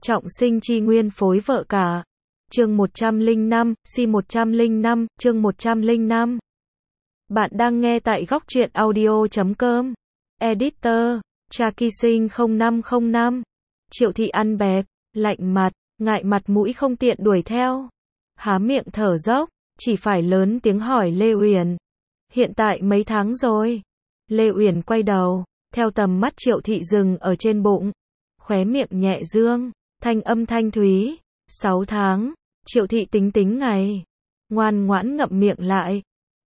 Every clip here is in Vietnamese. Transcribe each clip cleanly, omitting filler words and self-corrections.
Trọng sinh chi nguyên phối vợ cả. Chương 105, Si 105, chương 105. Bạn đang nghe tại góc truyện audio.com. Editor, Chakisinh 0505. Triệu Thị ăn bẹp, lạnh mặt, ngại mặt mũi không tiện đuổi theo. Há miệng thở dốc, chỉ phải lớn tiếng hỏi Lê Uyển. Hiện tại mấy tháng rồi? Lê Uyển quay đầu, theo tầm mắt Triệu Thị dừng ở trên bụng. Khóe miệng nhẹ dương, thanh âm thanh thúy. 6 tháng. Triệu Thị tính tính ngày. Ngoan ngoãn ngậm miệng lại.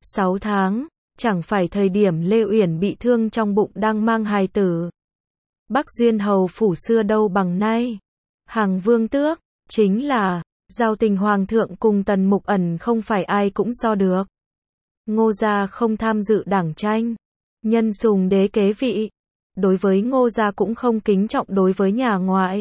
6 tháng. Chẳng phải thời điểm Lê Uyển bị thương trong bụng đang mang hài tử. Bắc Duyên hầu phủ xưa đâu bằng nay. Hàng vương tước, chính là, giao tình hoàng thượng cùng Tần Mục Ẩn không phải ai cũng so được. Ngô gia không tham dự đảng tranh. Nhân sùng đế kế vị. Đối với Ngô gia cũng không kính trọng đối với nhà ngoại.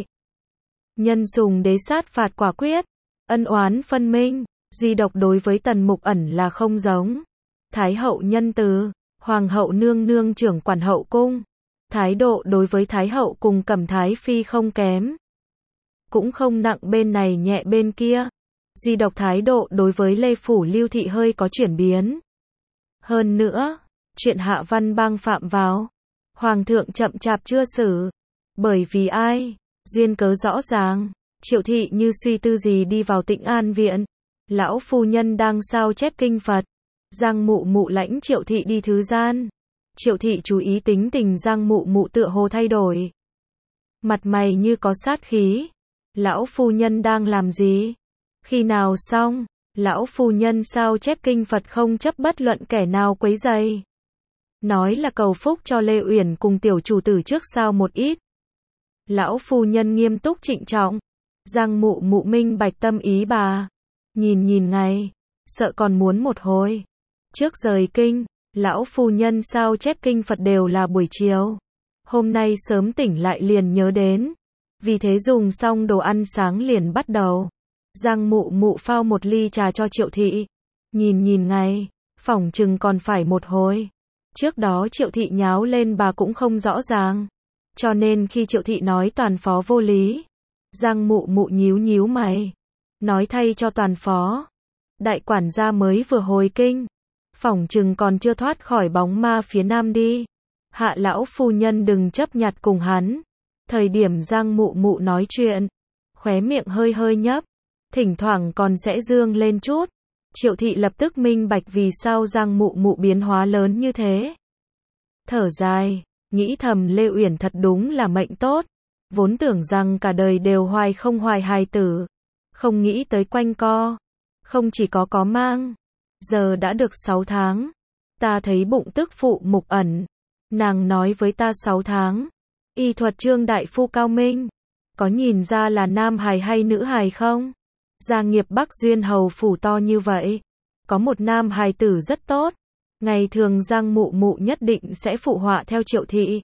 Nhân sùng đế sát phạt quả quyết. Ân oán phân minh. Duy độc đối với Tần Mục Ẩn là không giống. Thái hậu nhân từ. Hoàng hậu nương nương trưởng quản hậu cung. Thái độ đối với Thái hậu cùng Cẩm Thái phi không kém. Cũng không nặng bên này nhẹ bên kia. Duy độc thái độ đối với Lê Phủ Lưu Thị hơi có chuyển biến. Hơn nữa, chuyện Hạ Văn Bang phạm vào. Hoàng thượng chậm chạp chưa xử. Bởi vì ai? Duyên cớ rõ ràng. Triệu Thị như suy tư gì đi vào Tĩnh An viện. Lão phu nhân đang sao chép kinh Phật. Giang Mụ Mụ lãnh Triệu Thị đi thứ gian. Triệu Thị chú ý tính tình Giang Mụ Mụ tựa hồ thay đổi. Mặt mày như có sát khí. Lão phu nhân đang làm gì? Khi nào xong? Lão phu nhân sao chép kinh Phật không chấp bất luận kẻ nào quấy rầy. Nói là cầu phúc cho Lê Uyển cùng tiểu chủ tử trước sau một ít. Lão phu nhân nghiêm túc trịnh trọng. Giang Mụ Mụ minh bạch tâm ý bà. Nhìn ngày, sợ còn muốn một hồi. Trước rời kinh, lão phu nhân sao chép kinh Phật đều là buổi chiều. Hôm nay sớm tỉnh lại liền nhớ đến. Vì thế dùng xong đồ ăn sáng liền bắt đầu. Giang Mụ Mụ phao một ly trà cho Triệu Thị. Nhìn ngày, phỏng chừng còn phải một hồi. Trước đó Triệu Thị nháo lên bà cũng không rõ ràng. Cho nên khi Triệu Thị nói toàn phó vô lý. Giang Mụ Mụ nhíu mày. Nói thay cho toàn phó. Đại quản gia mới vừa hồi kinh. Phỏng chừng còn chưa thoát khỏi bóng ma phía nam đi. Hạ lão phu nhân đừng chấp nhặt cùng hắn. Thời điểm Giang Mụ Mụ nói chuyện. Khóe miệng hơi nhấp. Thỉnh thoảng còn sẽ dương lên chút. Triệu Thị lập tức minh bạch vì sao Giang Mụ Mụ biến hóa lớn như thế. Thở dài, nghĩ thầm Lê Uyển thật đúng là mệnh tốt. Vốn tưởng rằng cả đời đều hoài không hoài hài tử. Không nghĩ tới quanh co. Không chỉ có mang. Giờ đã được 6 tháng. Ta thấy bụng tức phụ Mục Ẩn. Nàng nói với ta 6 tháng. Y thuật Trương đại phu cao minh. Có nhìn ra là nam hài hay nữ hài không? Gia nghiệp Bắc Duyên hầu phủ to như vậy. Có một nam hài tử rất tốt. Ngày thường Giang Mụ Mụ nhất định sẽ phụ họa theo Triệu Thị.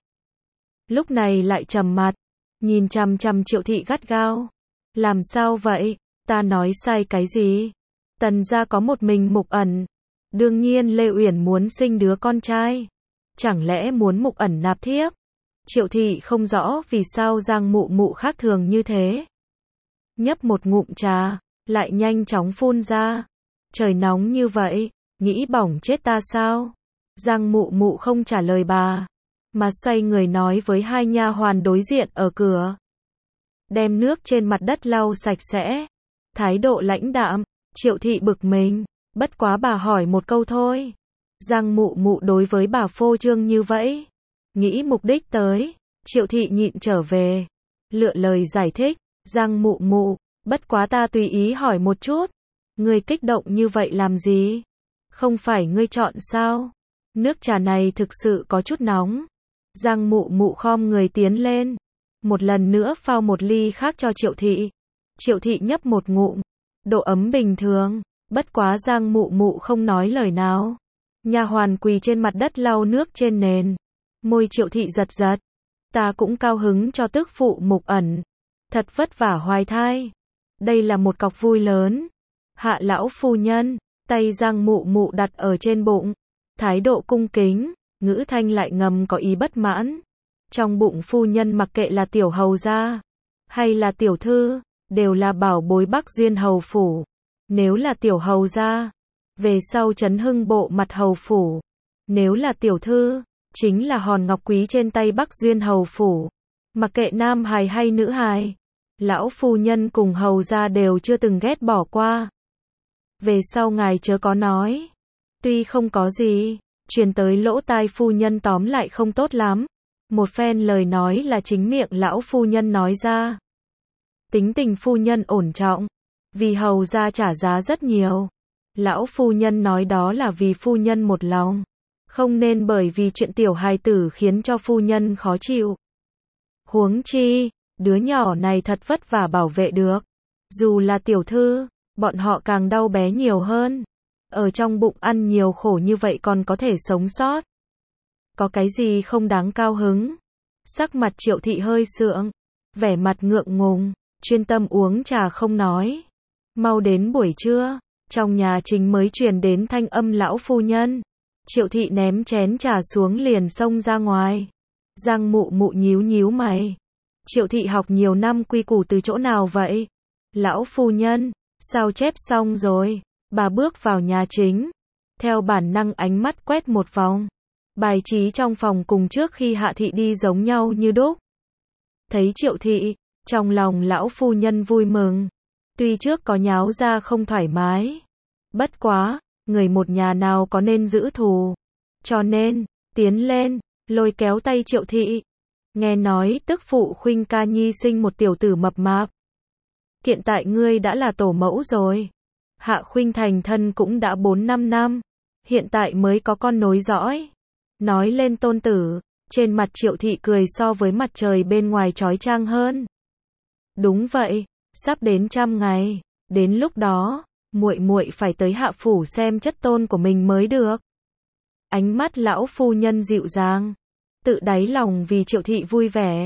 Lúc này lại trầm mặt. Nhìn chằm chằm Triệu Thị gắt gao. Làm sao vậy? Ta nói sai cái gì? Tần gia có một mình Mục Ẩn. Đương nhiên Lê Uyển muốn sinh đứa con trai. Chẳng lẽ muốn Mục Ẩn nạp thiếp? Triệu Thị không rõ vì sao Giang Mụ Mụ khác thường như thế. Nhấp một ngụm trà, lại nhanh chóng phun ra. Trời nóng như vậy, nghĩ bỏng chết ta sao? Giang Mụ Mụ không trả lời bà, mà xoay người nói với hai nha hoàn đối diện ở cửa. Đem nước trên mặt đất lau sạch sẽ. Thái độ lãnh đạm. Triệu Thị bực mình. Bất quá bà hỏi một câu thôi. Giang Mụ Mụ đối với bà phô trương như vậy. Nghĩ mục đích tới. Triệu Thị nhịn trở về. Lựa lời giải thích. Giang Mụ Mụ, bất quá ta tùy ý hỏi một chút. Ngươi kích động như vậy làm gì? Không phải ngươi chọn sao? Nước trà này thực sự có chút nóng. Giang Mụ Mụ khom người tiến lên. Một lần nữa phao một ly khác cho Triệu Thị. Triệu Thị nhấp một ngụm. Độ ấm bình thường. Bất quá Giang Mụ Mụ không nói lời nào. Nha hoàn quỳ trên mặt đất lau nước trên nền. Môi Triệu Thị giật. Ta cũng cao hứng cho tức phụ Mục Ẩn. Thật vất vả hoài thai. Đây là một cọc vui lớn. Hạ lão phu nhân, tay Giang Mụ Mụ đặt ở trên bụng. Thái độ cung kính, ngữ thanh lại ngầm có ý bất mãn. Trong bụng phu nhân mặc kệ là tiểu hầu gia, hay là tiểu thư, đều là bảo bối Bắc Duyên hầu phủ. Nếu là tiểu hầu gia, về sau trấn hưng bộ mặt hầu phủ. Nếu là tiểu thư, chính là hòn ngọc quý trên tay Bắc Duyên hầu phủ. Mặc kệ nam hài hay nữ hài, lão phu nhân cùng hầu gia đều chưa từng ghét bỏ qua. Về sau ngài chớ có nói. Tuy không có gì, truyền tới lỗ tai phu nhân tóm lại không tốt lắm. Một phen lời nói là chính miệng lão phu nhân nói ra. Tính tình phu nhân ổn trọng, vì hầu gia trả giá rất nhiều. Lão phu nhân nói đó là vì phu nhân một lòng, không nên bởi vì chuyện tiểu hài tử khiến cho phu nhân khó chịu. Huống chi, đứa nhỏ này thật vất vả bảo vệ được. Dù là tiểu thư, bọn họ càng đau bé nhiều hơn. Ở trong bụng ăn nhiều khổ như vậy còn có thể sống sót. Có cái gì không đáng cao hứng? Sắc mặt Triệu thị hơi sượng, vẻ mặt ngượng ngùng, chuyên tâm uống trà không nói. Mau đến buổi trưa, trong nhà chính mới truyền đến thanh âm lão phu nhân. Triệu thị ném chén trà xuống liền xông ra ngoài. Giang mụ mụ nhíu nhíu mày. Triệu thị học nhiều năm quy củ từ chỗ nào vậy? Lão phu nhân, sao chép xong rồi? Bà bước vào nhà chính, theo bản năng ánh mắt quét một vòng. Bài trí trong phòng cùng trước khi Hạ thị đi giống nhau như đúc. Thấy Triệu thị, trong lòng lão phu nhân vui mừng. Tuy trước có nháo ra không thoải mái, bất quá, người một nhà nào có nên giữ thù. Cho nên, tiến lên, lôi kéo tay Triệu thị. Nghe nói tức phụ Khuynh ca nhi sinh một tiểu tử mập mạp. Hiện tại ngươi đã là tổ mẫu rồi. Hạ Khuynh thành thân cũng đã 4-5 năm, hiện tại mới có con nối dõi. Nói lên tôn tử, trên mặt Triệu thị cười so với mặt trời bên ngoài chói chang hơn. Đúng vậy, sắp đến 100 ngày, đến lúc đó, muội muội phải tới Hạ phủ xem chất tôn của mình mới được. Ánh mắt lão phu nhân dịu dàng, tự đáy lòng vì Triệu thị vui vẻ.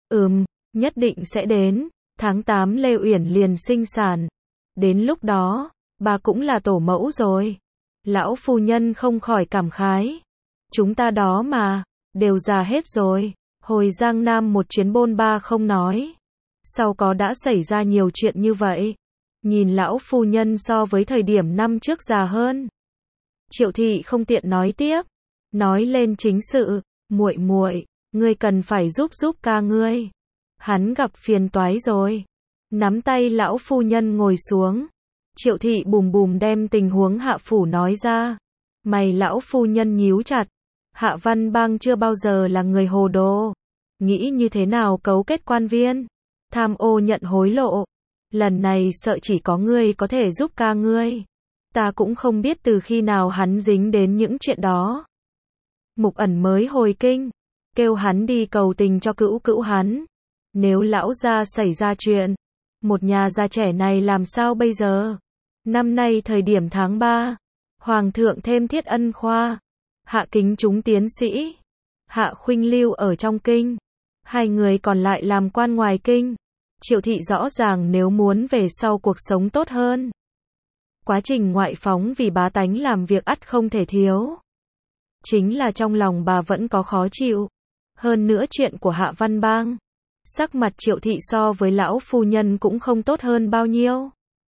Nhất định sẽ đến, tháng 8 Lê Uyển liền sinh sản. Đến lúc đó, bà cũng là tổ mẫu rồi. Lão phu nhân không khỏi cảm khái. Chúng ta đó mà, đều già hết rồi. Hồi Giang Nam một chuyến bôn ba không nói. Sau có đã xảy ra nhiều chuyện như vậy. Nhìn lão phu nhân so với thời điểm năm trước già hơn. Triệu thị không tiện nói tiếp. Nói lên chính sự, muội muội, ngươi cần phải giúp ca ngươi. Hắn gặp phiền toái rồi. Nắm tay lão phu nhân ngồi xuống. Triệu thị bùm bùm đem tình huống Hạ phủ nói ra. Mày lão phu nhân nhíu chặt. Hạ Văn Bang chưa bao giờ là người hồ đồ. Nghĩ như thế nào cấu kết quan viên, tham ô nhận hối lộ. Lần này sợ chỉ có ngươi có thể giúp ca ngươi. Ta cũng không biết từ khi nào hắn dính đến những chuyện đó. Mục Ẩn mới hồi kinh, kêu hắn đi cầu tình cho cữu hắn. Nếu lão gia xảy ra chuyện, một nhà già trẻ này làm sao bây giờ? Năm nay thời điểm tháng 3, Hoàng thượng thêm thiết ân khoa, Hạ kính chúng tiến sĩ, Hạ Khuynh lưu ở trong kinh, hai người còn lại làm quan ngoài kinh. Triệu thị rõ ràng nếu muốn về sau cuộc sống tốt hơn, quá trình ngoại phóng vì bá tánh làm việc ắt không thể thiếu. Chính là trong lòng bà vẫn có khó chịu. Hơn nữa chuyện của Hạ Văn Bang, sắc mặt Triệu thị so với lão phu nhân cũng không tốt hơn bao nhiêu.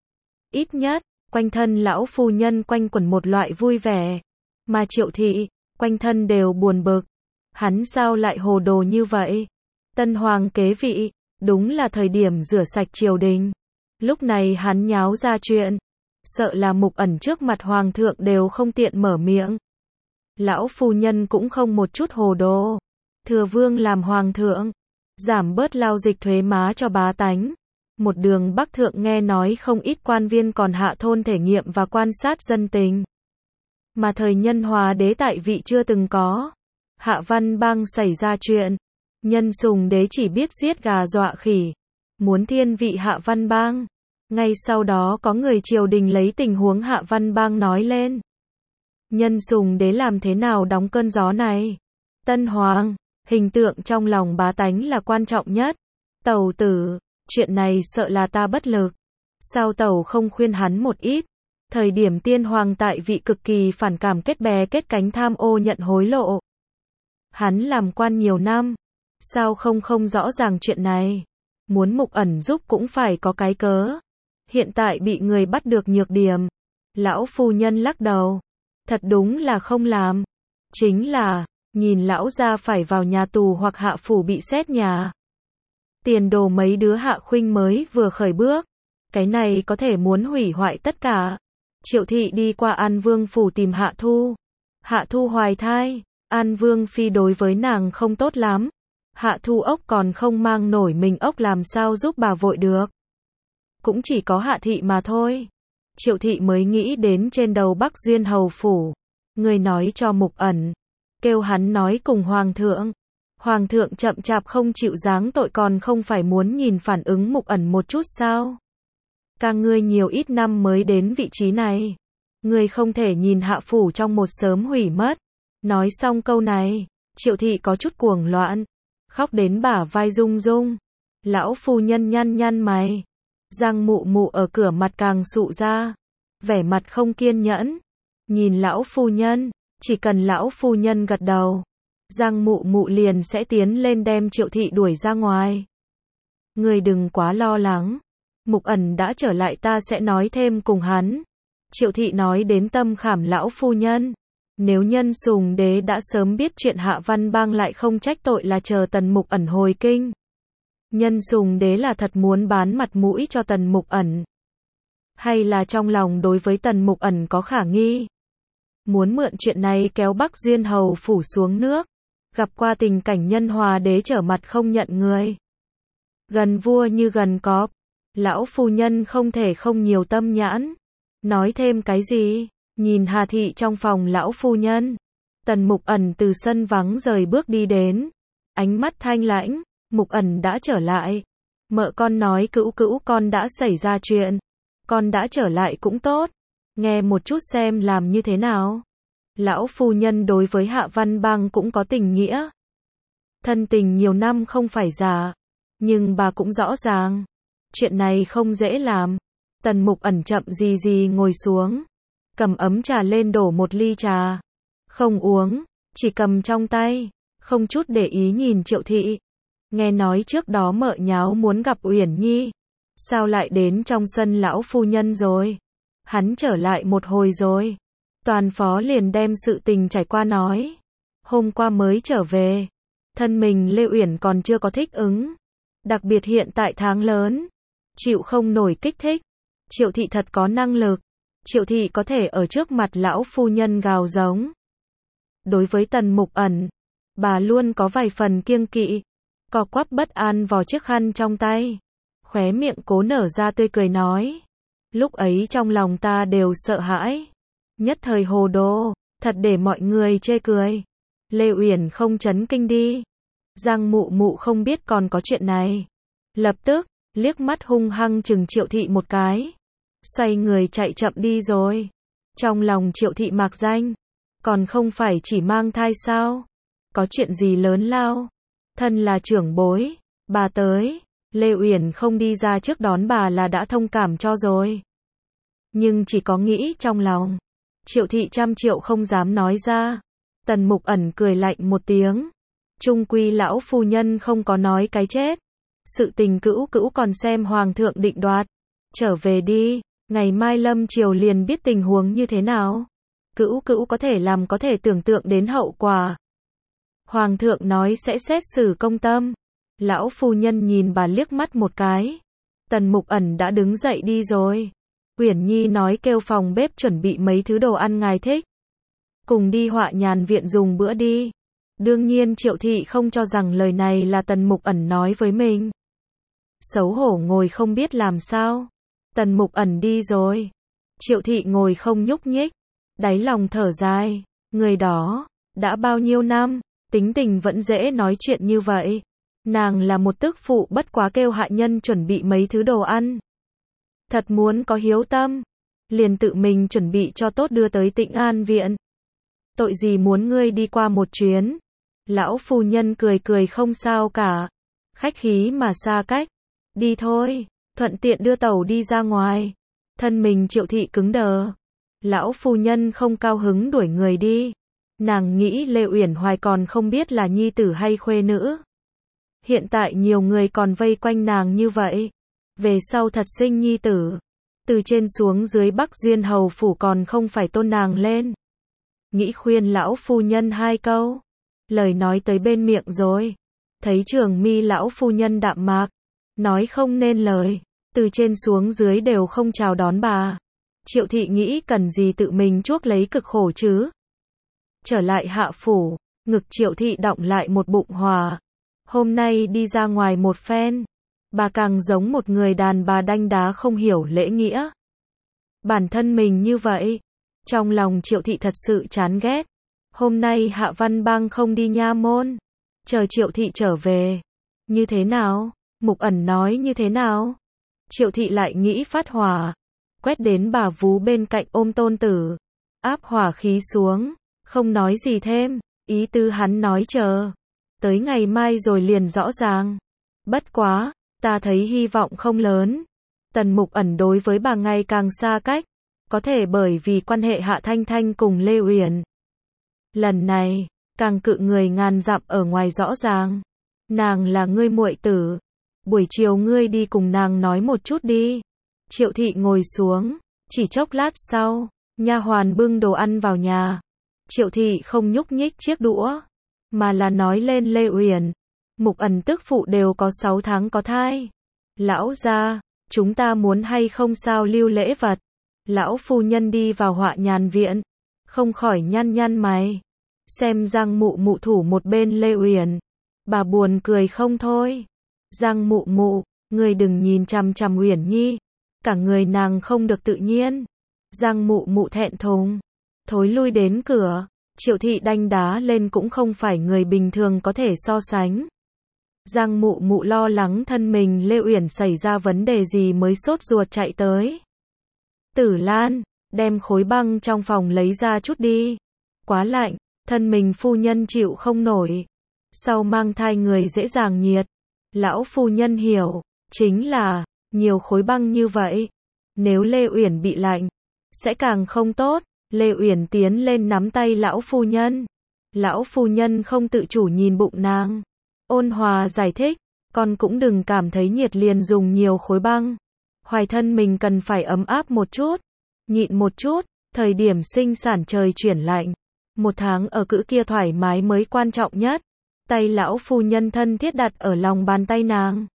Ít nhất, quanh thân lão phu nhân quanh quẩn một loại vui vẻ, mà Triệu thị, quanh thân đều buồn bực. Hắn sao lại hồ đồ như vậy? Tân hoàng kế vị, đúng là thời điểm rửa sạch triều đình. Lúc này hắn nháo ra chuyện, sợ là Mục Ẩn trước mặt hoàng thượng đều không tiện mở miệng. Lão phu nhân cũng không một chút hồ đồ. Thừa vương làm hoàng thượng, giảm bớt lao dịch thuế má cho bá tánh. Một đường Bắc thượng nghe nói không ít quan viên còn hạ thôn thể nghiệm và quan sát dân tình. Mà thời Nhân Hòa đế tại vị chưa từng có. Hạ Văn Bang xảy ra chuyện, Nhân Sùng đế chỉ biết giết gà dọa khỉ, muốn thiên vị Hạ Văn Bang. Ngay sau đó có người triều đình lấy tình huống Hạ Văn Bang nói lên. Nhân Sùng đế làm thế nào đóng cơn gió này? Tân hoàng, hình tượng trong lòng bá tánh là quan trọng nhất. Tẩu tử, chuyện này sợ là ta bất lực. Sao tẩu không khuyên hắn một ít? Thời điểm tiên hoàng tại vị cực kỳ phản cảm kết bè kết cánh tham ô nhận hối lộ. Hắn làm quan nhiều năm, sao không rõ ràng chuyện này? Muốn Mục Ẩn giúp cũng phải có cái cớ. Hiện tại bị người bắt được nhược điểm. Lão phu nhân lắc đầu. Thật đúng là không làm. Chính là, nhìn lão gia phải vào nhà tù hoặc hạ phủ bị xét nhà. Tiền đồ mấy đứa Hạ Khuynh mới vừa khởi bước. Cái này có thể muốn hủy hoại tất cả. Triệu thị đi qua An Vương phủ tìm Hạ Thu. Hạ Thu hoài thai. An Vương phi đối với nàng không tốt lắm. Hạ Thu ốc còn không mang nổi mình ốc làm sao giúp bà vội được. Cũng chỉ có Hạ thị mà thôi. Triệu thị mới nghĩ đến trên đầu Bắc Duyên hầu phủ. Người nói cho Mục Ẩn. Kêu hắn nói cùng Hoàng thượng. Hoàng thượng chậm chạp không chịu giáng tội còn không phải muốn nhìn phản ứng Mục Ẩn một chút sao. Ca ngươi nhiều ít năm mới đến vị trí này. Ngươi không thể nhìn hạ phủ trong một sớm hủy mất. Nói xong câu này, Triệu thị có chút cuồng loạn. Khóc đến bả vai rung rung. Lão phu nhân nhăn nhăn mày. Giang Mụ Mụ ở cửa mặt càng sụ ra. Vẻ mặt không kiên nhẫn. Nhìn lão phu nhân, chỉ cần lão phu nhân gật đầu. Giang Mụ Mụ liền sẽ tiến lên đem Triệu thị đuổi ra ngoài. Ngươi đừng quá lo lắng. Mục Ẩn đã trở lại ta sẽ nói thêm cùng hắn. Triệu thị nói đến tâm khảm lão phu nhân. Nếu Nhân Sùng Đế đã sớm biết chuyện Hạ Văn Bang lại không trách tội là chờ Tần Mục Ẩn hồi kinh. Nhân Sùng Đế là thật muốn bán mặt mũi cho Tần Mục Ẩn. Hay là trong lòng đối với Tần Mục Ẩn có khả nghi. Muốn mượn chuyện này kéo Bắc Duyên hầu phủ xuống nước. Gặp qua tình cảnh Nhân Hòa Đế trở mặt không nhận người. Gần vua như gần cọp. Lão phu nhân không thể không nhiều tâm nhãn. Nói thêm cái gì? Nhìn Hà thị trong phòng lão phu nhân. Tần Mục Ẩn từ sân vắng rời bước đi đến. Ánh mắt thanh lãnh. Mục Ẩn đã trở lại. Mợ con nói cữu cữu con đã xảy ra chuyện. Con đã trở lại cũng tốt. Nghe một chút xem làm như thế nào. Lão phu nhân đối với Hạ Văn Bang cũng có tình nghĩa. Thân tình nhiều năm không phải giả. Nhưng bà cũng rõ ràng. Chuyện này không dễ làm. Tần Mục Ẩn chậm gì gì ngồi xuống. Cầm ấm trà lên đổ một ly trà. Không uống, chỉ cầm trong tay. Không chút để ý nhìn Triệu thị. Nghe nói trước đó mợ nháo muốn gặp Uyển Nhi. Sao lại đến trong sân lão phu nhân rồi? Hắn trở lại một hồi rồi. Toàn phó liền đem sự tình trải qua nói. Hôm qua mới trở về. Thân mình Lê Uyển còn chưa có thích ứng. Đặc biệt hiện tại tháng lớn. Chịu không nổi kích thích. Triệu thị thật có năng lực. Triệu thị có thể ở trước mặt lão phu nhân gào giống. Đối với Tần Mục Ẩn, bà luôn có vài phần kiêng kỵ. Co quắp bất an vò chiếc khăn trong tay. Khóe miệng cố nở ra tươi cười nói. Lúc ấy trong lòng ta đều sợ hãi. Nhất thời hồ đồ, thật để mọi người chê cười. Lê Uyển không chấn kinh đi. Giang Mụ Mụ không biết còn có chuyện này. Lập tức, liếc mắt hung hăng chừng Triệu thị một cái. Xoay người chạy chậm đi rồi. Trong lòng Triệu thị mạc danh. Còn không phải chỉ mang thai sao? Có chuyện gì lớn lao? Thân là trưởng bối. Bà tới. Lê Uyển không đi ra trước đón bà là đã thông cảm cho rồi. Nhưng chỉ có nghĩ trong lòng. Triệu thị trăm triệu không dám nói ra. Tần Mục Ẩn cười lạnh một tiếng. Trung quy lão phu nhân không có nói cái chết. Sự tình cữu cữu còn xem hoàng thượng định đoạt. Trở về đi, ngày mai lâm chiều liền biết tình huống như thế nào. Cữu cữu có thể làm có thể tưởng tượng đến hậu quả. Hoàng thượng nói sẽ xét xử công tâm. Lão phu nhân nhìn bà liếc mắt một cái. Tần Mục Ẩn đã đứng dậy đi rồi. Uyển Nhi nói kêu phòng bếp chuẩn bị mấy thứ đồ ăn ngài thích. Cùng đi Họa Nhàn viện dùng bữa đi. Đương nhiên Triệu thị không cho rằng lời này là Tần Mục Ẩn nói với mình. Xấu hổ ngồi không biết làm sao. Tần Mục Ẩn đi rồi. Triệu thị ngồi không nhúc nhích. Đáy lòng thở dài. Người đó, đã bao nhiêu năm, tính tình vẫn dễ nói chuyện như vậy. Nàng là một tức phụ bất quá kêu hạ nhân chuẩn bị mấy thứ đồ ăn. Thật muốn có hiếu tâm. Liền tự mình chuẩn bị cho tốt đưa tới Tịnh An viện. Tội gì muốn ngươi đi qua một chuyến. Lão phu nhân cười cười không sao cả. Khách khí mà xa cách. Đi thôi, thuận tiện đưa tẩu đi ra ngoài. Thân mình Triệu thị cứng đờ. Lão phu nhân không cao hứng đuổi người đi. Nàng nghĩ Lê Uyển Hoài còn không biết là nhi tử hay khuê nữ. Hiện tại nhiều người còn vây quanh nàng như vậy. Về sau thật sinh nhi tử. Từ trên xuống dưới Bắc Duyên Hầu Phủ còn không phải tôn nàng lên. Nghĩ khuyên lão phu nhân 2 câu. Lời nói tới bên miệng rồi. Thấy Trường Mi lão phu nhân đạm mạc. Nói không nên lời. Từ trên xuống dưới đều không chào đón bà. Triệu thị nghĩ cần gì tự mình chuốc lấy cực khổ chứ. Trở lại hạ phủ. Ngực Triệu thị đọng lại một bụng hỏa. Hôm nay đi ra ngoài một phen. Bà càng giống một người đàn bà đanh đá không hiểu lễ nghĩa. Bản thân mình như vậy. Trong lòng Triệu thị thật sự chán ghét. Hôm nay Hạ Văn Bang không đi nha môn. Chờ Triệu thị trở về. Như thế nào? Mục Ẩn nói như thế nào? Triệu thị lại nghĩ phát hỏa. Quét đến bà vú bên cạnh ôm tôn tử. Áp hỏa khí xuống. Không nói gì thêm. Ý tứ hắn nói chờ. Tới ngày mai rồi liền rõ ràng. Bất quá, ta thấy hy vọng không lớn. Tần Mục Ẩn đối với bà ngày càng xa cách. Có thể bởi vì quan hệ Hạ Thanh Thanh cùng Lê Uyển. Lần này, càng cự người ngàn dặm ở ngoài rõ ràng. Nàng là ngươi muội tử. Buổi chiều ngươi đi cùng nàng nói một chút đi. Triệu thị ngồi xuống. Chỉ chốc lát sau, nha hoàn bưng đồ ăn vào nhà. Triệu thị không nhúc nhích chiếc đũa. Mà là nói lên Lê Uyển. Mục Ẩn tức phụ đều có 6 tháng có thai. Lão gia, chúng ta muốn hay không sao lưu lễ vật. Lão phu nhân đi vào Họa Nhàn viện. Không khỏi nhăn nhăn mày. Xem Giang Mụ Mụ thủ một bên Lê Uyển. Bà buồn cười không thôi. Giang Mụ Mụ, người đừng nhìn chằm chằm Uyển Nhi. Cả người nàng không được tự nhiên. Giang Mụ Mụ thẹn thùng. Thối lui đến cửa. Triệu thị đanh đá lên cũng không phải người bình thường có thể so sánh. Giang Mụ Mụ lo lắng thân mình Lê Uyển xảy ra vấn đề gì mới sốt ruột chạy tới. Tử Lan, đem khối băng trong phòng lấy ra chút đi. Quá lạnh, thân mình phu nhân chịu không nổi. Sau mang thai người dễ dàng nhiệt. Lão phu nhân hiểu, chính là, nhiều khối băng như vậy. Nếu Lê Uyển bị lạnh, sẽ càng không tốt. Lê Uyển tiến lên nắm tay lão phu nhân. Lão phu nhân không tự chủ nhìn bụng nàng. Ôn hòa giải thích, con cũng đừng cảm thấy nhiệt liền dùng nhiều khối băng. Hoài thân mình cần phải ấm áp một chút. Nhịn một chút, thời điểm sinh sản trời chuyển lạnh. 1 tháng ở cữ kia thoải mái mới quan trọng nhất. Tay lão phu nhân thân thiết đặt ở lòng bàn tay nàng.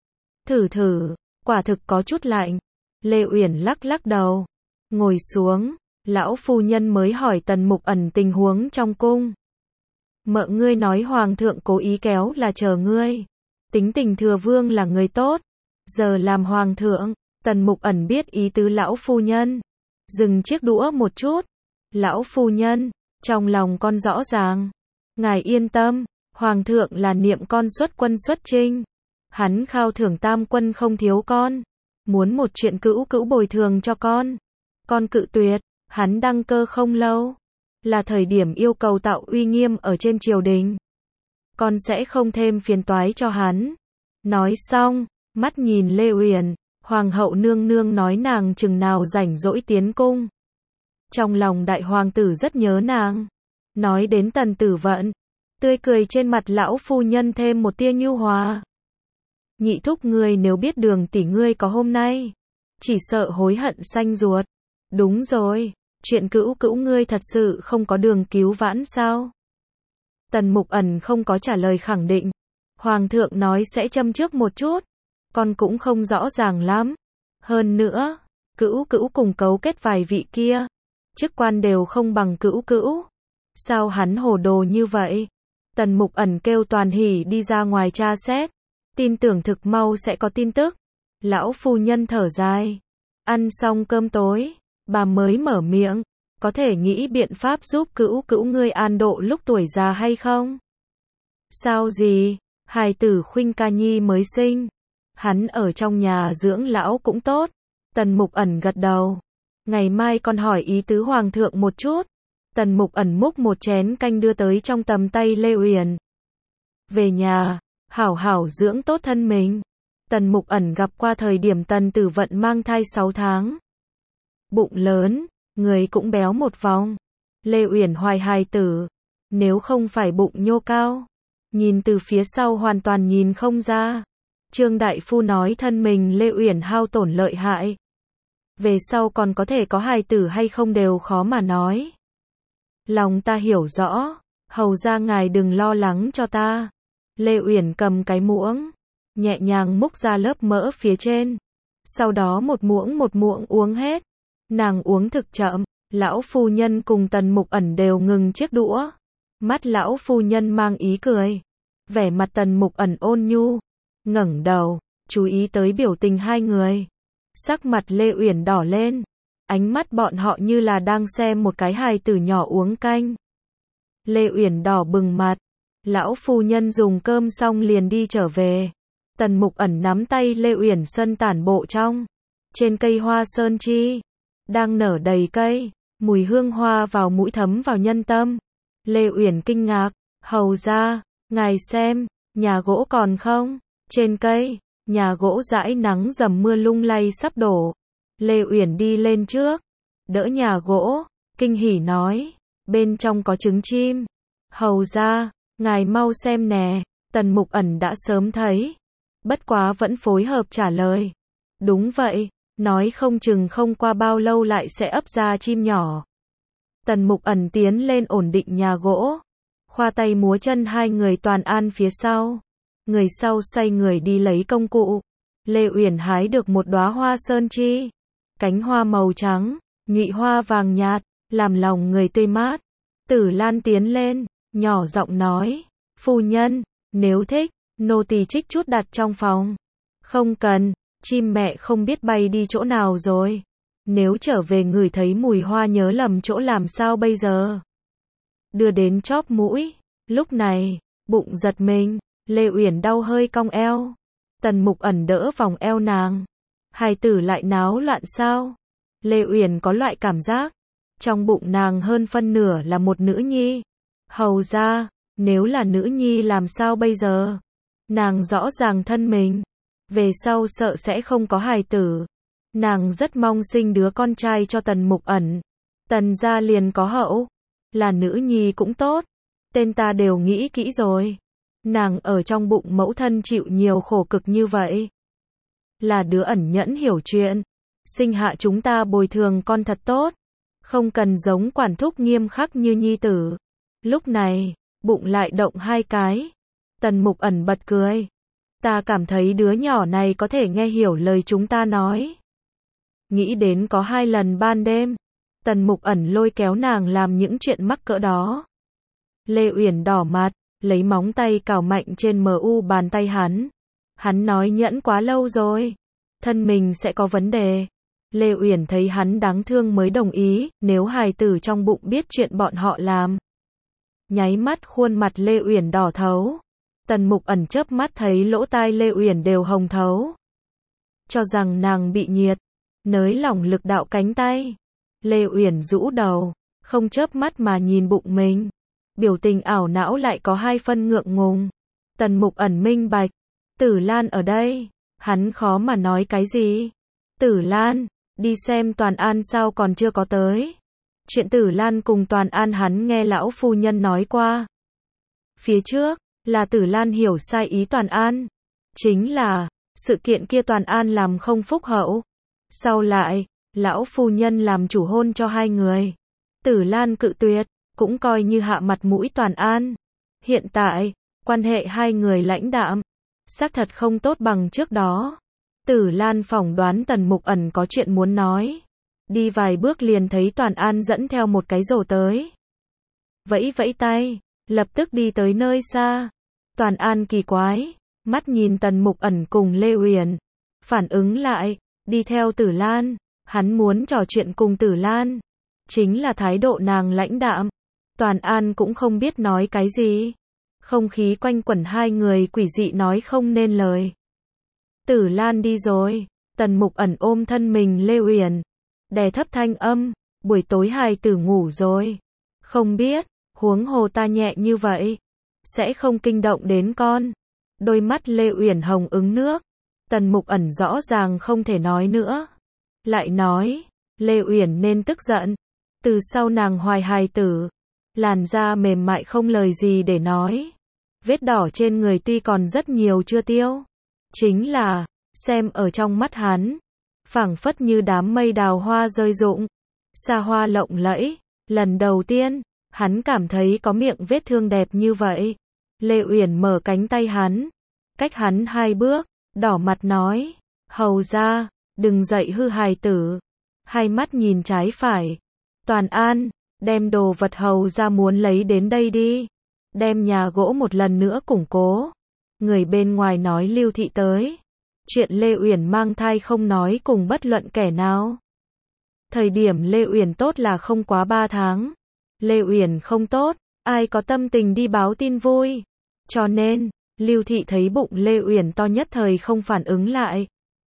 Thử thử, quả thực có chút lạnh. Lê Uyển lắc lắc đầu. Ngồi xuống, lão phu nhân mới hỏi Tần Mục Ẩn tình huống trong cung. Mợ ngươi nói hoàng thượng cố ý kéo là chờ ngươi. Tính tình Thừa Vương là người tốt. Giờ làm hoàng thượng. Tần Mục Ẩn biết ý tứ lão phu nhân. Dừng chiếc đũa một chút. Lão phu nhân, trong lòng con rõ ràng. Ngài yên tâm, hoàng thượng là niệm con xuất quân xuất chinh. Hắn khao thưởng tam quân không thiếu con. Muốn một chuyện cữu cữu bồi thường cho con. Con cự tuyệt, hắn đăng cơ không lâu. Là thời điểm yêu cầu tạo uy nghiêm ở trên triều đình. Con sẽ không thêm phiền toái cho hắn. Nói xong, mắt nhìn Lê Uyển. Hoàng hậu nương nương nói nàng chừng nào rảnh rỗi tiến cung. Trong lòng đại hoàng tử rất nhớ nàng. Nói đến Tần Tử Vận, tươi cười trên mặt lão phu nhân thêm một tia nhu hòa. Nhị thúc ngươi nếu biết Đường tỷ ngươi có hôm nay, chỉ sợ hối hận xanh ruột. Đúng rồi, chuyện cữu cữu ngươi thật sự không có đường cứu vãn sao? Tần Mục Ẩn không có trả lời khẳng định. Hoàng thượng nói sẽ châm trước một chút. Con cũng không rõ ràng lắm. Hơn nữa, cữu cữu cùng cấu kết vài vị kia. Chức quan đều không bằng cữu cữu. Sao hắn hồ đồ như vậy? Tần Mục Ẩn kêu Toàn Hỷ đi ra ngoài tra xét. Tin tưởng thực mau sẽ có tin tức. Lão phu nhân thở dài. Ăn xong cơm tối, bà mới mở miệng. Có thể nghĩ biện pháp giúp cữu cữu ngươi an độ lúc tuổi già hay không? Sao gì? Hài tử Khuynh Ca Nhi mới sinh. Hắn ở trong nhà dưỡng lão cũng tốt. Tần Mục Ẩn gật đầu. Ngày mai con hỏi ý tứ hoàng thượng một chút. Tần Mục Ẩn múc một chén canh đưa tới trong tầm tay Lê Uyển. Về nhà, hảo hảo dưỡng tốt thân mình. Tần Mục Ẩn gặp qua thời điểm Tần Tử Vận mang thai 6 tháng. Bụng lớn, người cũng béo một vòng. Lê Uyển hoài hài tử. Nếu không phải bụng nhô cao, nhìn từ phía sau hoàn toàn nhìn không ra. Trương đại phu nói thân mình Lê Uyển hao tổn lợi hại. Về sau còn có thể có hài tử hay không đều khó mà nói. Lòng ta hiểu rõ, hầu ra ngài đừng lo lắng cho ta. Lê Uyển cầm cái muỗng, nhẹ nhàng múc ra lớp mỡ phía trên. Sau đó một muỗng uống hết. Nàng uống thực chậm, lão phu nhân cùng Tần Mục Ẩn đều ngừng chiếc đũa. Mắt lão phu nhân mang ý cười. Vẻ mặt Tần Mục Ẩn ôn nhu, ngẩng đầu, chú ý tới biểu tình hai người. Sắc mặt Lê Uyển đỏ lên, ánh mắt bọn họ như là đang xem một cái hài tử nhỏ uống canh. Lê Uyển đỏ bừng mặt, lão phu nhân dùng cơm xong liền đi trở về. Tần Mục Ẩn nắm tay Lê Uyển sân tản bộ trong. Trên cây hoa sơn chi, đang nở đầy cây, mùi hương hoa vào mũi thấm vào nhân tâm. Lê Uyển kinh ngạc, hầu ra, ngài xem, nhà gỗ còn không? Trên cây, nhà gỗ dãi nắng dầm mưa lung lay sắp đổ. Lê Uyển đi lên trước, đỡ nhà gỗ, kinh hỉ nói, bên trong có trứng chim. Hầu ra, ngài mau xem nè. Tần Mục Ẩn đã sớm thấy, bất quá vẫn phối hợp trả lời. Đúng vậy, nói không chừng không qua bao lâu lại sẽ ấp ra chim nhỏ. Tần Mục Ẩn tiến lên ổn định nhà gỗ, khoa tay múa chân hai người Toàn An phía sau. Người sau xoay người đi lấy công cụ. Lê Uyển hái được một đóa hoa sơn chi, cánh hoa màu trắng, nhụy hoa vàng nhạt, làm lòng người tươi mát. Tử Lan tiến lên, nhỏ giọng nói, phu nhân, nếu thích, nô tỳ trích chút đặt trong phòng. Không cần, chim mẹ không biết bay đi chỗ nào rồi. Nếu trở về ngửi thấy mùi hoa nhớ lầm chỗ làm sao bây giờ? Đưa đến chóp mũi, lúc này, bụng giật mình, Lê Uyển đau hơi cong eo. Tần Mục Ẩn đỡ vòng eo nàng. Hài tử lại náo loạn sao? Lê Uyển có loại cảm giác, trong bụng nàng hơn phân nửa là một nữ nhi. Hầu ra, nếu là nữ nhi làm sao bây giờ? Nàng rõ ràng thân mình, về sau sợ sẽ không có hài tử. Nàng rất mong sinh đứa con trai cho Tần Mục Ẩn. Tần gia liền có hậu, là nữ nhi cũng tốt. Tên ta đều nghĩ kỹ rồi. Nàng ở trong bụng mẫu thân chịu nhiều khổ cực như vậy. Là đứa ẩn nhẫn hiểu chuyện. Sinh hạ chúng ta bồi thường con thật tốt. Không cần giống quản thúc nghiêm khắc như nhi tử. Lúc này, bụng lại động hai cái. Tần Mục Ẩn bật cười. Ta cảm thấy đứa nhỏ này có thể nghe hiểu lời chúng ta nói. Nghĩ đến có 2 lần ban đêm, Tần Mục Ẩn lôi kéo nàng làm những chuyện mắc cỡ đó. Lê Uyển đỏ mặt, lấy móng tay cào mạnh trên bàn tay hắn. Hắn nói nhẫn quá lâu rồi, thân mình sẽ có vấn đề. Lê Uyển thấy hắn đáng thương mới đồng ý, nếu hài tử trong bụng biết chuyện bọn họ làm. Nháy mắt khuôn mặt Lê Uyển đỏ thấu. Tần Mục Ẩn chớp mắt thấy lỗ tai Lê Uyển đều hồng thấu. Cho rằng nàng bị nhiệt, nới lỏng lực đạo cánh tay. Lê Uyển rũ đầu, không chớp mắt mà nhìn bụng mình. Biểu tình ảo não lại có 2 phân ngượng ngùng. Tần Mục Ẩn minh bạch, Tử Lan ở đây, hắn khó mà nói cái gì. Tử Lan, đi xem Toàn An sao còn chưa có tới. Chuyện Tử Lan cùng Toàn An hắn nghe lão phu nhân nói qua. Phía trước, là Tử Lan hiểu sai ý Toàn An. Chính là, sự kiện kia Toàn An làm không phúc hậu. Sau lại, lão phu nhân làm chủ hôn cho 2 người. Tử Lan cự tuyệt, cũng coi như hạ mặt mũi Toàn An. Hiện tại, quan hệ 2 người lãnh đạm, xác thật không tốt bằng trước đó. Tử Lan phỏng đoán Tần Mục Ẩn có chuyện muốn nói. Đi vài bước liền thấy Toàn An dẫn theo một cái rổ tới. Vẫy vẫy tay, lập tức đi tới nơi xa. Toàn An kỳ quái, mắt nhìn Tần Mục Ẩn cùng Lê Uyển. Phản ứng lại, đi theo Tử Lan. Hắn muốn trò chuyện cùng Tử Lan. Chính là thái độ nàng lãnh đạm. Toàn An cũng không biết nói cái gì. Không khí quanh quẩn 2 người quỷ dị nói không nên lời. Tử Lan đi rồi. Tần Mục Ẩn ôm thân mình Lê Uyển, đè thấp thanh âm, buổi tối hài tử ngủ rồi. Không biết, huống hồ ta nhẹ như vậy, sẽ không kinh động đến con. Đôi mắt Lê Uyển hồng ứng nước. Tần Mục Ẩn rõ ràng không thể nói nữa. Lại nói, Lê Uyển nên tức giận. Từ sau nàng hoài hài tử, làn da mềm mại không lời gì để nói. Vết đỏ trên người tuy còn rất nhiều chưa tiêu. Chính là, xem ở trong mắt hắn, phảng phất như đám mây đào hoa rơi rụng. Xa hoa lộng lẫy. Lần đầu tiên, hắn cảm thấy có miệng vết thương đẹp như vậy. Lê Uyển mở cánh tay hắn, cách hắn 2 bước, đỏ mặt nói, hầu ra, đừng dậy hư hài tử. Hai mắt nhìn trái phải. Toàn An, đem đồ vật hầu ra muốn lấy đến đây đi. Đem nhà gỗ một lần nữa củng cố. Người bên ngoài nói Lưu Thị tới. Chuyện Lê Uyển mang thai không nói cùng bất luận kẻ nào. Thời điểm Lê Uyển tốt là không quá 3 tháng. Lê Uyển không tốt, ai có tâm tình đi báo tin vui. Cho nên, Lưu Thị thấy bụng Lê Uyển to nhất thời không phản ứng lại.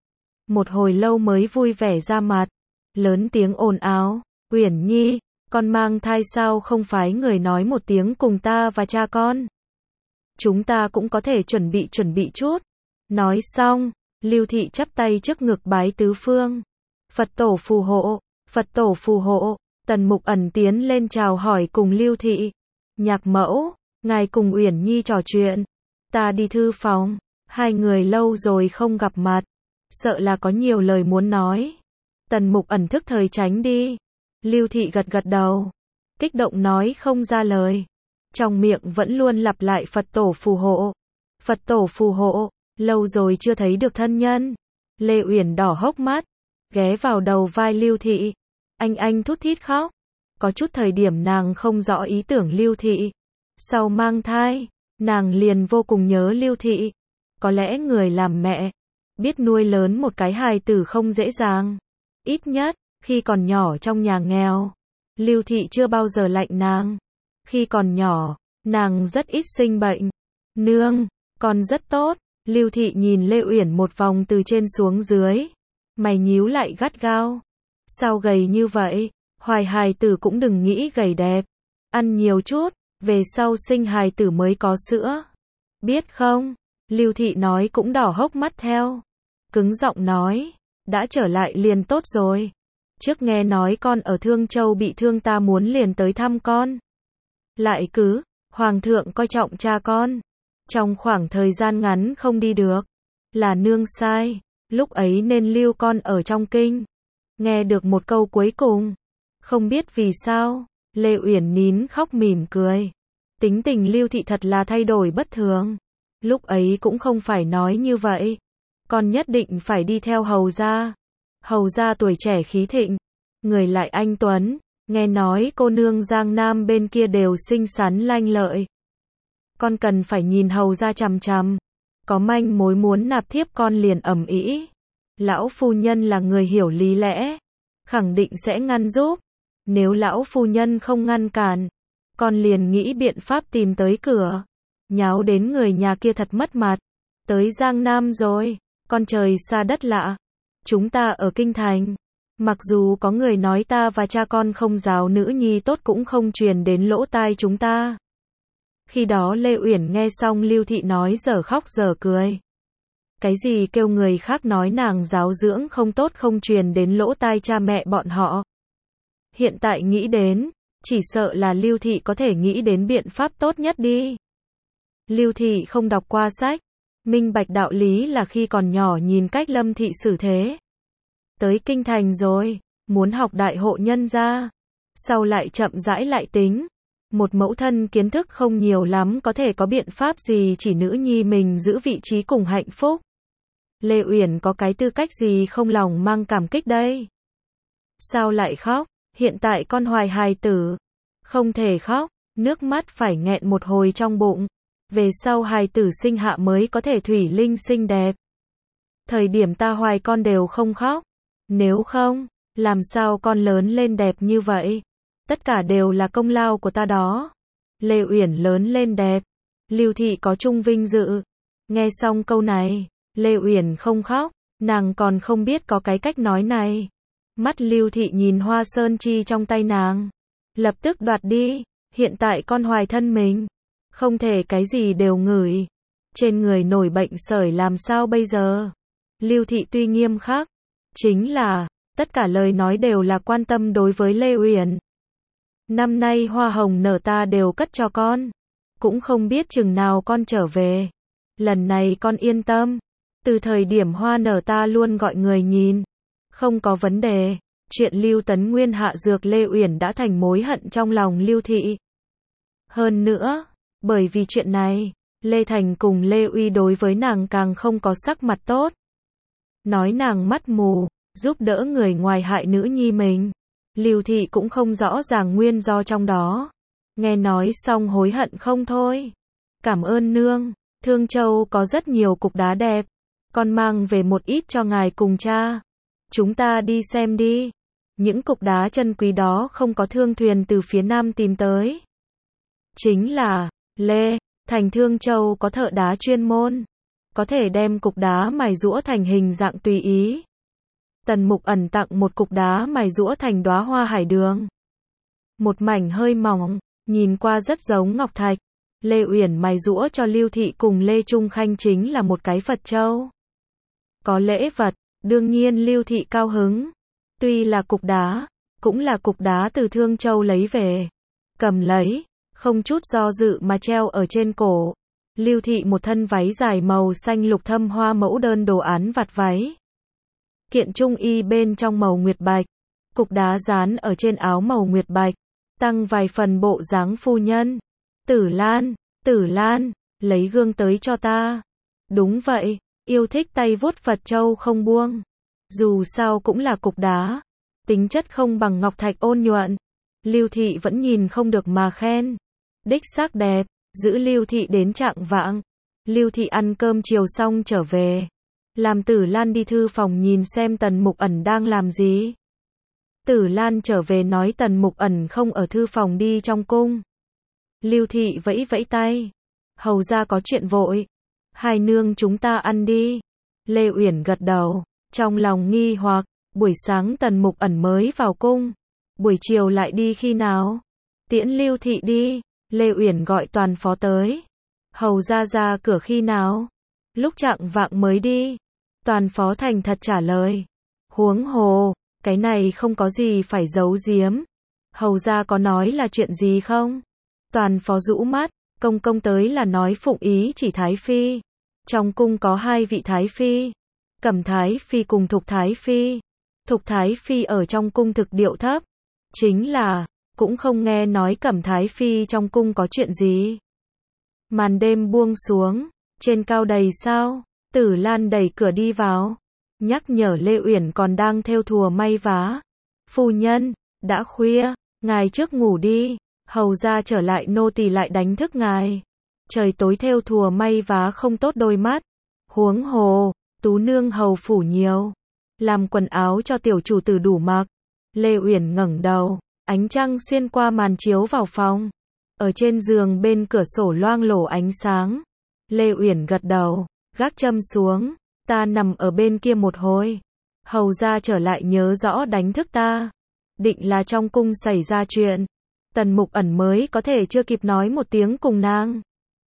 Một hồi lâu mới vui vẻ ra mặt, lớn tiếng ồn ào, Uyển Nhi, con mang thai sao không phái người nói một tiếng cùng ta và cha con. Chúng ta cũng có thể chuẩn bị chút. Nói xong, Lưu Thị chắp tay trước ngực bái tứ phương. Phật tổ phù hộ, Phật tổ phù hộ. Tần Mục Ẩn tiến lên chào hỏi cùng Lưu Thị. Nhạc mẫu, ngài cùng Uyển Nhi trò chuyện. Ta đi thư phòng, 2 người lâu rồi không gặp mặt. Sợ là có nhiều lời muốn nói. Tần Mục Ẩn thức thời tránh đi. Lưu Thị gật gật đầu. Kích động nói không ra lời. Trong miệng vẫn luôn lặp lại Phật tổ phù hộ. Phật tổ phù hộ, lâu rồi chưa thấy được thân nhân. Lê Uyển đỏ hốc mắt, ghé vào đầu vai Lưu Thị. Anh thút thít khóc. Có chút thời điểm nàng không rõ ý tưởng Lưu Thị. Sau mang thai, nàng liền vô cùng nhớ Lưu Thị. Có lẽ người làm mẹ, biết nuôi lớn một cái hài tử không dễ dàng. Ít nhất, khi còn nhỏ trong nhà nghèo, Lưu Thị chưa bao giờ lạnh nàng. Khi còn nhỏ, nàng rất ít sinh bệnh. Nương, con rất tốt. Lưu Thị nhìn Lê Uyển một vòng từ trên xuống dưới. Mày nhíu lại gắt gao. Sao gầy như vậy? Hoài hài tử cũng đừng nghĩ gầy đẹp. Ăn nhiều chút, về sau sinh hài tử mới có sữa. Biết không? Lưu Thị nói cũng đỏ hốc mắt theo. Cứng giọng nói, đã trở lại liền tốt rồi. Trước nghe nói con ở Thương Châu bị thương ta muốn liền tới thăm con. Lại cứ, Hoàng thượng coi trọng cha con. Trong khoảng thời gian ngắn không đi được. Là nương sai, lúc ấy nên lưu con ở trong kinh. Nghe được một câu cuối cùng. Không biết vì sao, Lê Uyển nín khóc mỉm cười. Tính tình Lưu Thị thật là thay đổi bất thường. Lúc ấy cũng không phải nói như vậy. Con nhất định phải đi theo hầu gia. Hầu gia tuổi trẻ khí thịnh. Người lại anh tuấn. Nghe nói cô nương Giang Nam bên kia đều xinh xắn lanh lợi. Con cần phải nhìn hầu gia chằm chằm. Có manh mối muốn nạp thiếp con liền ầm ĩ. Lão phu nhân là người hiểu lý lẽ. Khẳng định sẽ ngăn giúp. Nếu lão phu nhân không ngăn cản, con liền nghĩ biện pháp tìm tới cửa. Nháo đến người nhà kia thật mất mặt. Tới Giang Nam rồi, con trời xa đất lạ. Chúng ta ở kinh thành. Mặc dù có người nói ta và cha con không giáo nữ nhi tốt cũng không truyền đến lỗ tai chúng ta. Khi đó Lê Uyển nghe xong Lưu Thị nói dở khóc dở cười. Cái gì kêu người khác nói nàng giáo dưỡng không tốt không truyền đến lỗ tai cha mẹ bọn họ. Hiện tại nghĩ đến, chỉ sợ là Lưu Thị có thể nghĩ đến biện pháp tốt nhất đi. Lưu Thị không đọc qua sách, minh bạch đạo lý là khi còn nhỏ nhìn cách Lâm Thị xử thế. Tới kinh thành rồi, muốn học đại hộ nhân gia, sau lại chậm rãi lại tính. Một mẫu thân kiến thức không nhiều lắm có thể có biện pháp gì chỉ nữ nhi mình giữ vị trí cùng hạnh phúc. Lê Uyển có cái tư cách gì không lòng mang cảm kích đây? Sao lại khóc? Hiện tại con hoài hài tử. Không thể khóc, nước mắt phải nghẹn một hồi trong bụng. Về sau hài tử sinh hạ mới có thể thủy linh xinh đẹp. Thời điểm ta hoài con đều không khóc. Nếu không, làm sao con lớn lên đẹp như vậy? Tất cả đều là công lao của ta đó. Lê Uyển lớn lên đẹp. Lưu Thị có chung vinh dự. Nghe xong câu này, Lê Uyển không khóc. Nàng còn không biết có cái cách nói này. Mắt Lưu Thị nhìn hoa sơn chi trong tay nàng. Lập tức đoạt đi. Hiện tại con hoài thân mình. Không thể cái gì đều ngửi. Trên người nổi bệnh sởi làm sao bây giờ? Lưu Thị tuy nghiêm khắc. Chính là, tất cả lời nói đều là quan tâm đối với Lê Uyển. Năm nay hoa hồng nở ta đều cất cho con. cũng không biết chừng nào con trở về. Lần này con yên tâm, từ thời điểm hoa nở ta luôn gọi người nhìn, không có vấn đề. Chuyện Lưu Tấn Nguyên hạ dược Lê Uyển đã thành mối hận trong lòng Lưu Thị. Hơn nữa, bởi vì chuyện này, Lê Thành cùng Lê Uy đối với nàng càng không có sắc mặt tốt. Nói nàng mắt mù, giúp đỡ người ngoài hại nữ nhi mình. Lưu Thị cũng không rõ ràng nguyên do trong đó. Nghe nói xong hối hận không thôi. Cảm ơn nương, Thương Châu có rất nhiều cục đá đẹp. Con mang về một ít cho ngài cùng cha. Chúng ta đi xem đi. Những cục đá chân quý đó không có thương thuyền từ phía nam tìm tới. Chính là, Lê Thành Thương Châu có thợ đá chuyên môn. Có thể đem cục đá mài giũa thành hình dạng tùy ý. Tần Mục Ẩn tặng một cục đá mài giũa thành đóa hoa hải đường. Một mảnh hơi mỏng, nhìn qua rất giống ngọc thạch. Lê Uyển mài giũa cho Lưu Thị cùng Lê Trung Khanh chính là một cái Phật châu. Có lễ vật, đương nhiên Lưu Thị cao hứng. Tuy là cục đá, cũng là cục đá từ Thương Châu lấy về. Cầm lấy, không chút do dự mà treo ở trên cổ. Lưu Thị một thân váy dài màu xanh lục thâm hoa mẫu đơn đồ án vạt váy. Kiện trung y bên trong màu nguyệt bạch. Cục đá dán ở trên áo màu nguyệt bạch. Tăng vài phần bộ dáng phu nhân. Tử Lan, lấy gương tới cho ta. Đúng vậy, yêu thích tay vuốt Phật châu không buông. Dù sao cũng là cục đá. Tính chất không bằng ngọc thạch ôn nhuận. Lưu Thị vẫn nhìn không được mà khen. Đích xác đẹp, giữ Lưu Thị đến trạng vạng. Lưu Thị ăn cơm chiều xong trở về. Làm Tử Lan đi thư phòng nhìn xem Tần Mục Ẩn đang làm gì. Tử Lan trở về nói Tần Mục Ẩn không ở thư phòng đi trong cung. Lưu Thị vẫy vẫy tay. Hầu ra có chuyện vội. Hai nương chúng ta ăn đi. Lê Uyển gật đầu. Trong lòng nghi hoặc, buổi sáng Tần Mục Ẩn mới vào cung. Buổi chiều lại đi khi nào? Tiễn Lưu Thị đi. Lê Uyển gọi toàn phó tới. Hầu ra cửa khi nào? Lúc chạng vạng mới đi. Toàn phó thành thật trả lời. Huống hồ, cái này không có gì phải giấu giếm. Hầu ra có nói là chuyện gì không? Toàn phó rũ mắt, công công tới là nói phụng ý chỉ Thái Phi. Trong cung có hai vị Thái Phi. Cẩm Thái Phi cùng Thục Thái Phi. Thục Thái Phi ở trong cung thực điệu thấp. Chính là, cũng không nghe nói Cẩm Thái Phi trong cung có chuyện gì. Màn đêm buông xuống, trên cao đầy sao. Tử Lan đẩy cửa đi vào. Nhắc nhở Lê Uyển còn đang thêu thùa may vá. Phu nhân, đã khuya, ngài trước ngủ đi. Hầu ra trở lại nô tỳ lại đánh thức ngài. Trời tối thêu thùa may vá không tốt đôi mắt. Huống hồ, tú nương hầu phủ nhiều. Làm quần áo cho tiểu chủ tử đủ mặc. Lê Uyển ngẩng đầu, ánh trăng xuyên qua màn chiếu vào phòng. Ở trên giường bên cửa sổ loang lổ ánh sáng. Lê Uyển gật đầu, gác châm xuống. Ta nằm ở bên kia một hồi. Hầu ra trở lại nhớ rõ đánh thức ta. Định là trong cung xảy ra chuyện. Tần Mục Ẩn mới có thể chưa kịp nói một tiếng cùng nàng.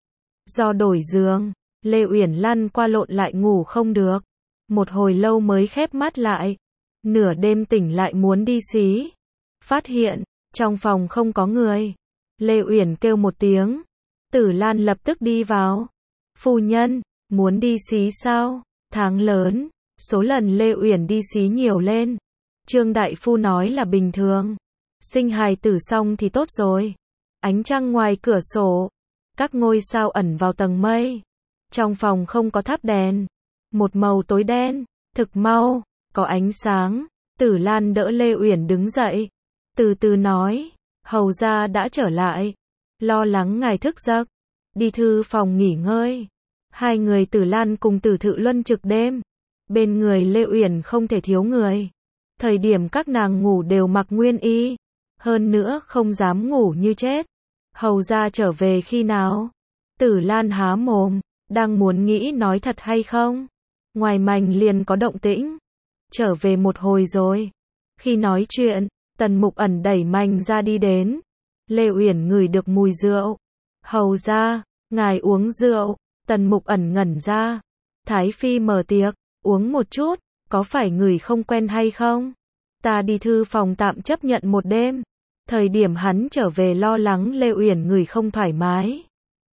Do đổi giường, Lê Uyển lăn qua lộn lại ngủ không được. Một hồi lâu mới khép mắt lại. Nửa đêm tỉnh lại muốn đi xí. Phát hiện, trong phòng không có người. Lê Uyển kêu một tiếng. Tử Lan lập tức đi vào. Phu nhân, muốn đi xí sao? Tháng lớn, số lần Lê Uyển đi xí nhiều lên. Trương đại phu nói là bình thường. Sinh hài tử xong thì tốt rồi. Ánh trăng ngoài cửa sổ. Các ngôi sao ẩn vào tầng mây. Trong phòng không có thắp đèn. Một màu tối đen. Thực mau, có ánh sáng. Tử Lan đỡ Lê Uyển đứng dậy. Từ từ nói. Hầu ra đã trở lại. Lo lắng ngài thức giấc. Đi thư phòng nghỉ ngơi. Hai người Tử Lan cùng Tử Thự luân trực đêm. Bên người Lê Uyển không thể thiếu người. Thời điểm các nàng ngủ đều mặc nguyên y. Hơn nữa không dám ngủ như chết. Hầu ra trở về khi nào? Tử Lan há mồm, đang muốn nghĩ nói thật hay không. Ngoài mành liền có động tĩnh. Trở về một hồi rồi. Khi nói chuyện, Tần Mục Ẩn đẩy mành ra đi đến. Lê Uyển ngửi được mùi rượu. Hầu ra, ngài uống rượu. Tần Mục Ẩn ngẩn ra. Thái Phi mở tiệc, uống một chút, có phải người không quen hay không? Ta đi thư phòng tạm chấp nhận một đêm. Thời điểm hắn trở về lo lắng Lê Uyển người không thoải mái.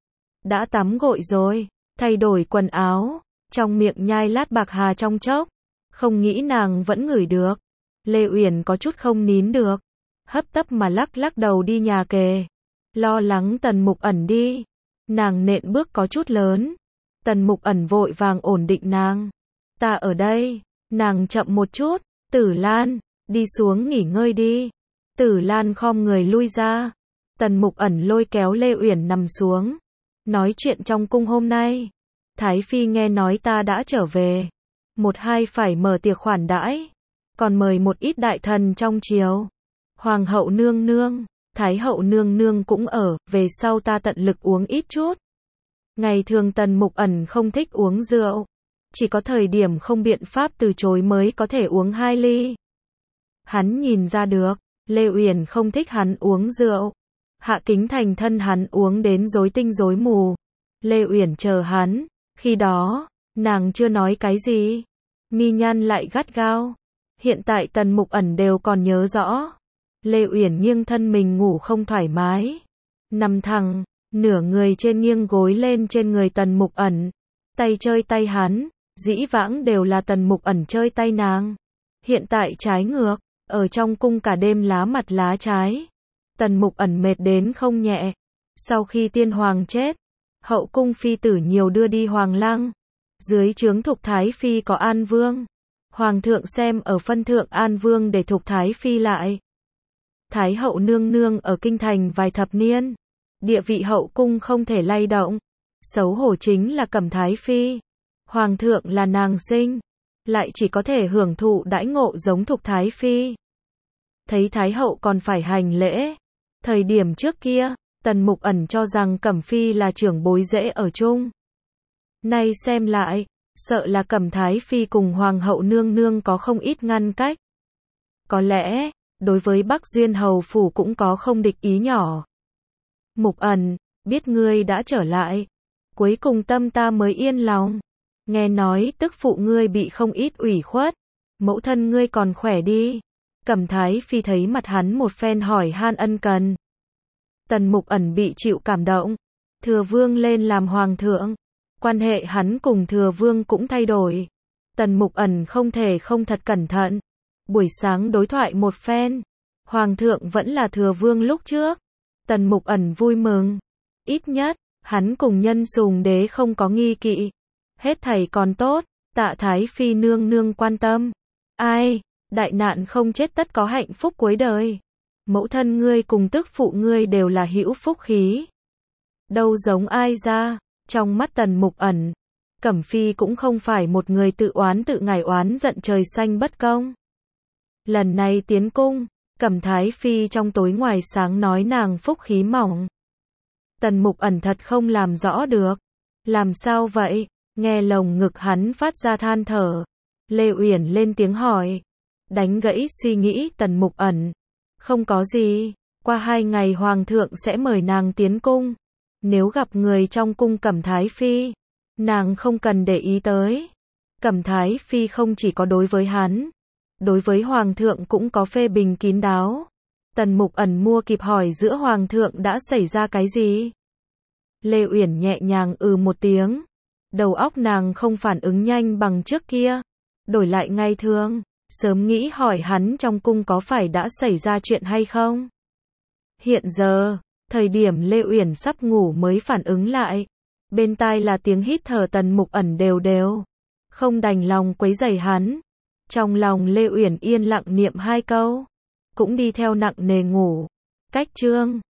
đã tắm gội rồi, thay đổi quần áo, trong miệng nhai lát bạc hà trong chốc, không nghĩ nàng vẫn ngửi được. Lê Uyển có chút không nín được, hấp tấp mà lắc lắc đầu đi nhà kề, lo lắng Tần Mục Ẩn đi. Nàng nện bước có chút lớn, Tần Mục Ẩn vội vàng ổn định nàng. Ta ở đây, nàng chậm một chút, Tử Lan, đi xuống nghỉ ngơi đi. Tử Lan khom người lui ra, Tần Mục Ẩn lôi kéo Lê Uyển nằm xuống. Nói chuyện trong cung hôm nay, Thái Phi nghe nói ta đã trở về, một hai phải mở tiệc khoản đãi, còn mời một ít đại thần trong triều. Hoàng hậu nương nương, Thái hậu nương nương cũng ở, về sau ta tận lực uống ít chút. Ngày thường Tần Mục Ẩn không thích uống rượu, chỉ có thời điểm không biện pháp từ chối mới có thể uống 2 ly. Hắn nhìn ra được, Lê Uyển không thích hắn uống rượu. Hạ Kính Thành thân hắn uống đến rối tinh rối mù. Lê Uyển chờ hắn, khi đó, nàng chưa nói cái gì. Mi nhăn lại gắt gao. Hiện tại Tần Mục Ẩn đều còn nhớ rõ. Lê Uyển nghiêng thân mình ngủ không thoải mái. Nằm thẳng, nửa người trên nghiêng gối lên trên người Tần Mục Ẩn. Tay chơi tay hắn, dĩ vãng đều là Tần Mục Ẩn chơi tay nàng. Hiện tại trái ngược, ở trong cung cả đêm lá mặt lá trái. Tần Mục Ẩn mệt đến không nhẹ. Sau khi tiên hoàng chết, hậu cung phi tử nhiều đưa đi hoàng lăng. Dưới trướng Thục Thái Phi có An Vương. Hoàng thượng xem ở phân thượng An Vương để Thục Thái Phi lại. Thái hậu nương nương ở kinh thành vài thập niên. Địa vị hậu cung không thể lay động. Xấu hổ chính là Cẩm Thái Phi. Hoàng thượng là nàng sinh, lại chỉ có thể hưởng thụ đãi ngộ giống Thục Thái Phi. Thấy Thái hậu còn phải hành lễ. Thời điểm trước kia, Tần Mục Ẩn cho rằng Cẩm Phi là trưởng bối dễ ở chung. Nay xem lại, sợ là Cẩm Thái Phi cùng Hoàng hậu nương nương có không ít ngăn cách. Có lẽ, đối với Bắc Duyên Hầu Phủ cũng có không địch ý nhỏ. Mục Ẩn, biết ngươi đã trở lại. Cuối cùng tâm ta mới yên lòng. Nghe nói tức phụ ngươi bị không ít ủy khuất. Mẫu thân ngươi còn khỏe đi. Cẩm Thái Phi thấy mặt hắn một phen hỏi han ân cần. Tần Mục Ẩn bị chịu cảm động. Thừa Vương lên làm hoàng thượng. Quan hệ hắn cùng Thừa Vương cũng thay đổi. Tần Mục Ẩn không thể không thật cẩn thận. Buổi sáng đối thoại một phen. Hoàng thượng vẫn là Thừa Vương lúc trước. Tần Mục Ẩn vui mừng. Ít nhất, hắn cùng Nhân Sùng Đế không có nghi kỵ. Hết thảy còn tốt, Tạ Thái Phi nương nương quan tâm. Ai, đại nạn không chết tất có hạnh phúc cuối đời. Mẫu thân ngươi cùng tức phụ ngươi đều là hữu phúc khí. Đâu giống ai ra, trong mắt Tần Mục Ẩn, Cẩm Phi cũng không phải một người tự oán tự ngải oán giận trời xanh bất công. Lần này tiến cung, Cẩm Thái Phi trong tối ngoài sáng nói nàng phúc khí mỏng. Tần Mục Ẩn thật không làm rõ được. Làm sao vậy? Nghe lồng ngực hắn phát ra than thở. Lê Uyển lên tiếng hỏi. Đánh gãy suy nghĩ Tần Mục Ẩn. Không có gì. Qua 2 ngày Hoàng thượng sẽ mời nàng tiến cung. Nếu gặp người trong cung Cẩm Thái Phi, nàng không cần để ý tới. Cẩm Thái Phi không chỉ có đối với hắn, đối với Hoàng thượng cũng có phê bình kín đáo. Tần Mục Ẩn mua kịp hỏi giữa Hoàng thượng đã xảy ra cái gì. Lê Uyển nhẹ nhàng một tiếng. Đầu óc nàng không phản ứng nhanh bằng trước kia. Đổi lại ngày thường, sớm nghĩ hỏi hắn trong cung có phải đã xảy ra chuyện hay không. Hiện giờ, thời điểm Lê Uyển sắp ngủ mới phản ứng lại. Bên tai là tiếng hít thở Tần Mục Ẩn đều đều. Không đành lòng quấy rầy hắn. Trong lòng Lê Uyển yên lặng niệm 2 câu. Cũng đi theo nặng nề ngủ. Cách chương